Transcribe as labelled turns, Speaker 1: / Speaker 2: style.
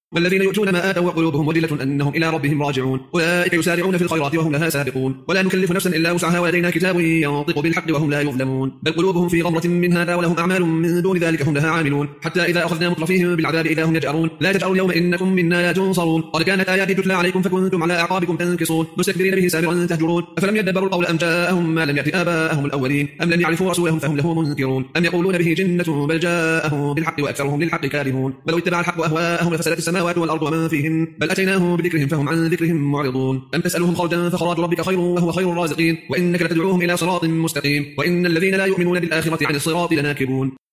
Speaker 1: والذين يؤتون ما آتوا وقلوبهم وجلة أنهم إلى ربهم راجعون أولئك يسارعون في الخيرات وهم لها سابقون ولا نكلف نفسا إلا وسعها ولدينا كتاب ينطق بالحق وهم لا يظلمون بل قلوبهم في غمرة من هذا ولهم أعمال من دون ذلك هم لها عاملون حتى إذا أخذنا مترفيهم بالعذاب إذا هم يجأرون لا تجأروا اليوم إنكم منا لا تنصرون قد كانت آياتي تتلى عليكم فكنتم على أعقابكم تنكصون مستكبرين به سامرا تهجرون أفلم يدبروا القول أم جاءهم ما لم يأت آباءهم الأولين أم لم يعرفوا رسولهم فهم له منكرون أم يقولون به جنة بل جاءهم بالحق وأكثرهم للحق كارهون ولو اتبع الحق أهواءهم لفسدت السماوات والأرض ومن فيهن بل أتيناهم بذكرهم فهم عن ذكرهم معرضون أم تسألهم خرجا فخراج ربك خير وهو خير الرازقين وإنك لتدعوهم إلى صراط مستقيم وإن الذين لا يؤمنون بالآخرة عن الصراط لناكبون